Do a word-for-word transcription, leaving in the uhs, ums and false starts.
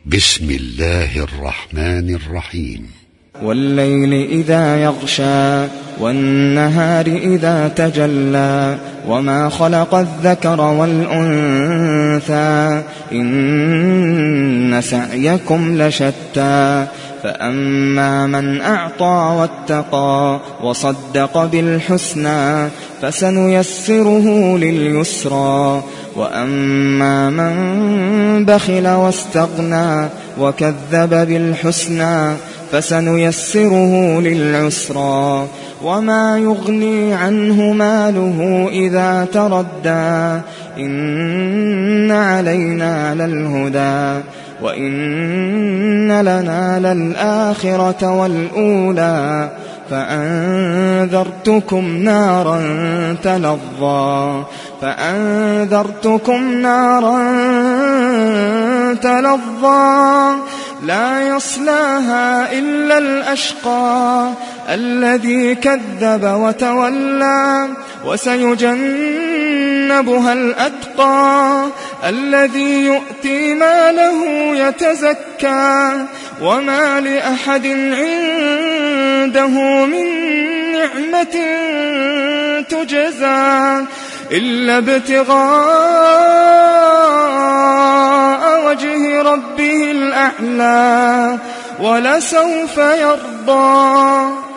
بسم الله الرحمن الرحيم. والليل إذا يغشى والنهار إذا تجلى وما خلق الذكر والأنثى إن سعيكم لشتى فأما من أعطى واتقى وصدق بالحسنى فسنيسره لليسرى وأما من بخل واستغنى وكذب بالحسنى فسنيسره للعسرى وما يغني عنه ماله إذا تردى إن علينا للهدى وإن لنا للآخرة والأولى فأنذرتكم نارا تلظى فأنذرتكم نارا تلظى لا يصلاها إلا الأشقى الذي كذب وتولى وسيجنبها الأتقى الذي يؤتي ماله يتزكى وما لأحد عنده من نعمة تجزى إلا ابتغاء وجه ربه الأعلى ولسوف يرضى.